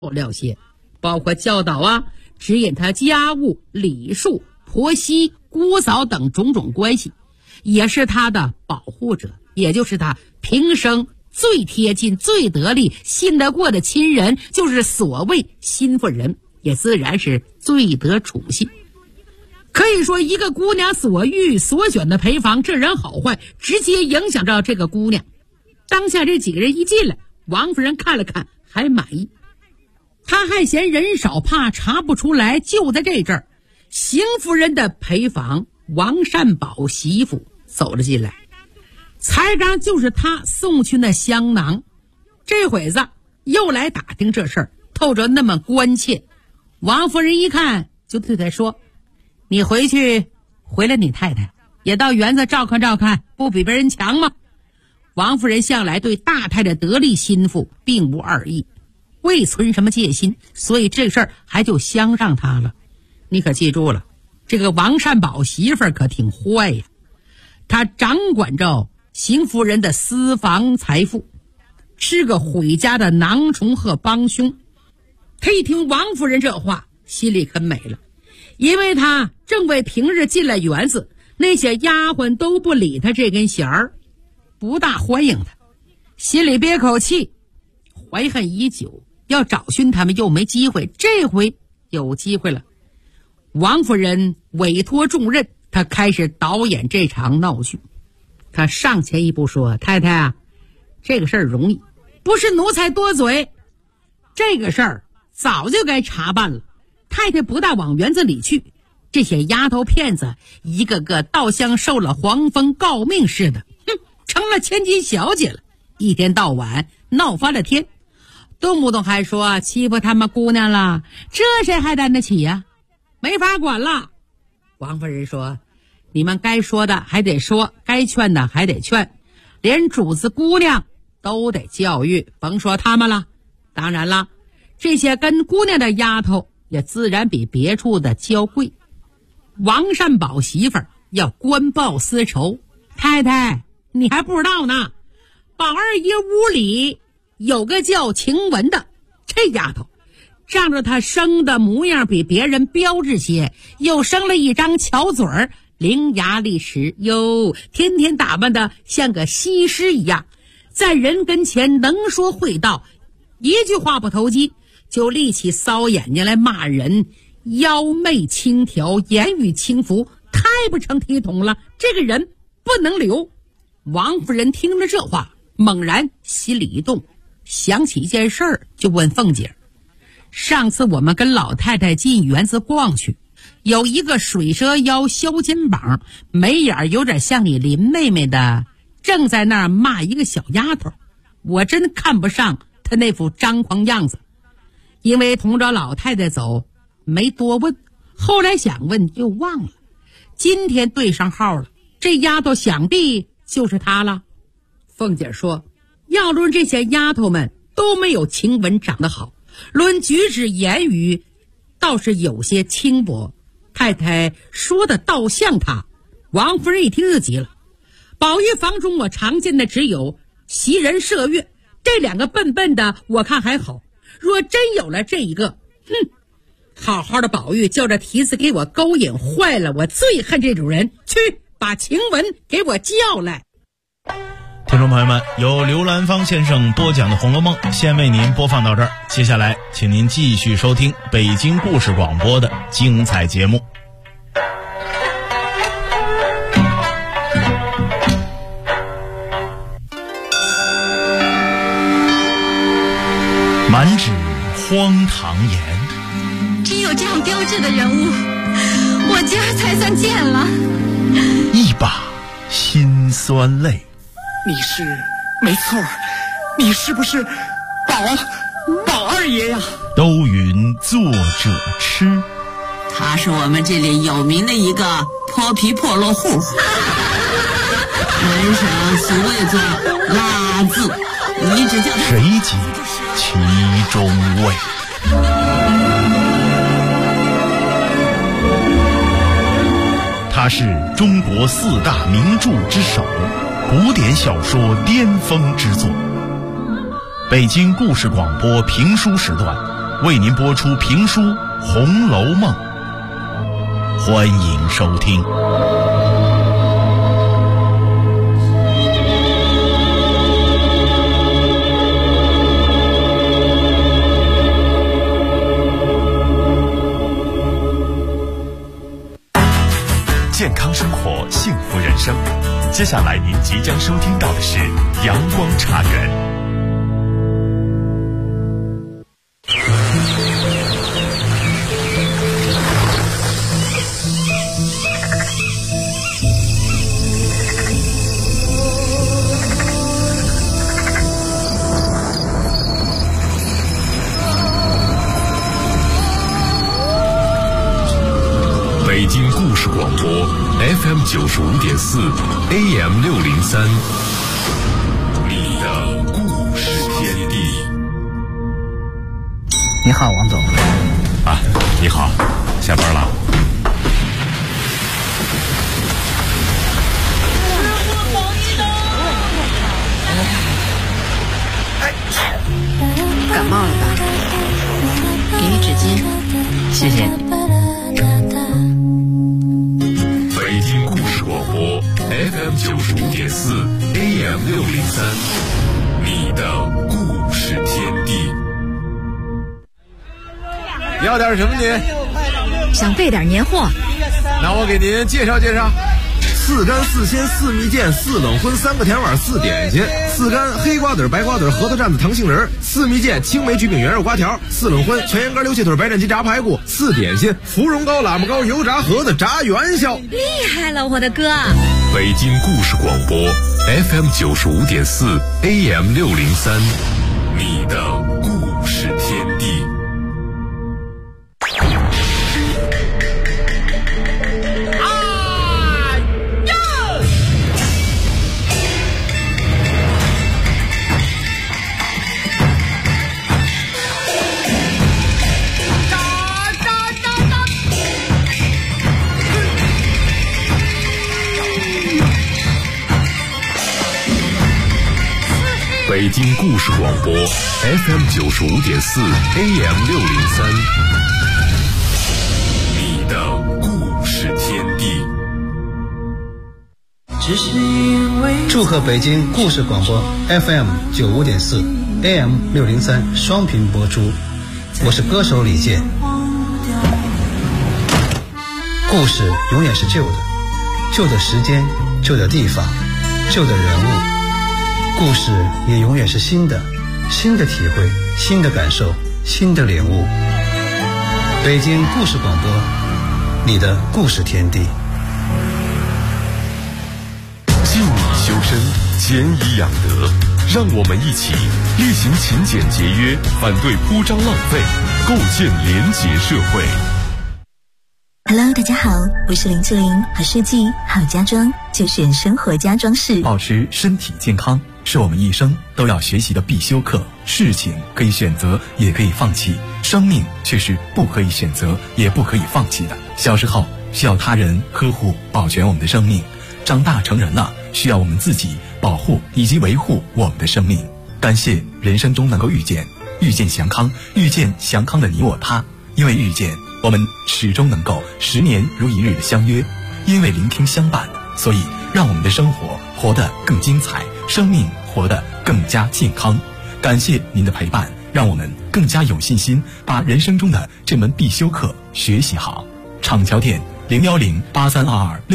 料些，包括教导啊，指引他家务、礼数、婆媳、姑嫂等种种关系，也是他的保护者，也就是他平生最贴近、最得力、信得过的亲人，就是所谓心腹人，也自然是最得宠信。可以说，一个姑娘所遇所选的陪房，这人好坏直接影响着这个姑娘。当下这几个人一进来，王夫人看了看还满意，她还嫌人少，怕查不出来。就在这阵儿，邢夫人的陪房王善保媳妇走了进来，才刚就是她送去那香囊，这会子又来打听这事儿，透着那么关切。王夫人一看就对他说：“你回来你太太也到园子照看照看，不比别人强吗？”王夫人向来对大太太得力心腹并无二意，未存什么戒心，所以这事儿还就相让她了。你可记住了，这个王善保媳妇儿可挺坏呀，她掌管着邢夫人的私房财富，是个毁家的囊虫和帮凶。他一听王夫人这话，心里可美了，因为他正为平日进了园子，那些丫鬟都不理他这根弦儿，不大欢迎他，心里憋口气，怀恨已久，要找寻他们又没机会，这回有机会了。王夫人委托重任，她开始导演这场闹剧。她上前一步说：“太太啊，这个事儿容易，不是奴才多嘴，这个事儿早就该查办了。太太不大往园子里去，这些丫头片子一个个倒像受了黄蜂告命似的，成了千金小姐了，一天到晚闹翻了天，动不动还说欺负他们姑娘了，这谁还担得起呀？没法管了。”王夫人说：“你们该说的还得说，该劝的还得劝，连主子姑娘都得教育，甭说他们了。当然了，这些跟姑娘的丫头也自然比别处的娇贵。王善保媳妇儿要官报私仇，太太你还不知道呢，宝二爷屋里有个叫晴雯的，这丫头仗着她生的模样比别人标致些，又生了一张巧嘴儿，伶牙俐齿，哟，天天打扮的像个西施一样，在人跟前能说会道，一句话不投机就立起骚眼睛来骂人，妖媚轻佻，言语轻浮，太不成体统了，这个人不能留。王夫人听了这话，猛然心里一动，想起一件事儿，就问凤姐：“上次我们跟老太太进园子逛去，有一个水蛇腰削肩膀，眉眼有点像你林妹妹的，正在那儿骂一个小丫头，我真看不上她那副张狂样子。因为同着老太太走，没多问，后来想问又忘了，今天对上号了，这丫头想必就是她了。”凤姐说：“要论这些丫头们都没有晴雯长得好，论举止言语倒是有些轻薄，太太说的倒像她。”王夫人一听就急了：“宝玉房中我常见的只有袭人、麝月，这两个笨笨的我看还好，若真有了这一个，好好的宝玉叫这蹄子给我勾引坏了，我最恨这种人，去把晴雯给我叫来。” 听众朋友们，由刘兰芳先生播讲的《红楼梦》先为您播放到这儿，接下来请您继续收听北京故事广播的精彩节目。满纸荒唐言， 只有这样标致的人物，我今儿才算见了。 一把辛酸泪。 你是没错，你是不是宝二爷呀？ 都云作者痴， 他是我们这里有名的一个泼皮破落户，门上俗谓作拉字，你只叫谁解其中味？他是中国四大名著之首，古典小说巅峰之作。北京故事广播评书时段， 为您播出评书《红楼梦》，欢迎收听。 健康生活，幸福人生。接下来您即将收听到的是阳光茶园。 北京故事广播 FM 95.4 AM 603，你的故事天地。 你好，王总。 啊，你好，下班了。 感冒了吧？给你纸巾。 谢谢你。 北京故事广播 FM 95.4 AM 603，你的故事天地。 要点什么您？ 想备点年货。 那我给您介绍介绍。4干4鲜4蜜饯4冷荤3个甜碗4点心，4干黑瓜子白瓜子核桃蘸子糖杏仁，4蜜饯青梅焗饼圆肉瓜条，4冷荤全羊肝溜蟹腿白斩鸡炸排骨，4点心芙蓉糕喇嘛糕油炸盒子炸元宵。 厉害了，我的哥！ 北京故事广播 FM 95.4 AM 603，你的故事天地。北京故事广播 FM 95.4 AM 603，你的故事天地。 祝贺北京故事广播 FM 95.4 AM 603双频播出，我是歌手李健。故事永远是旧的，旧的时间，旧的地方，旧的人物。故事也永远是新的，新的体会，新的感受，新的领悟。北京故事广播，你的故事天地。 敬以修身，俭以养德，让我们一起力行勤俭节约，反对铺张浪费，构建廉洁社会。 Hello， 大家好，我是林志玲，好设计好家装就选生活家装饰。 保持身体健康是我们一生都要学习的必修课。事情可以选择，也可以放弃，生命却是不可以选择，也不可以放弃的。小时候需要他人呵护保全我们的生命，长大成人了需要我们自己保护以及维护我们的生命。感谢人生中能够遇见祥康，遇见祥康的你我他。因为遇见，我们始终能够10年如一日的相约；因为聆听相伴，所以让我们的生活活得更精彩，生命活得更加健康。感谢您的陪伴，让我们更加有信心把人生中的这门必修课学习好。厂桥店0108322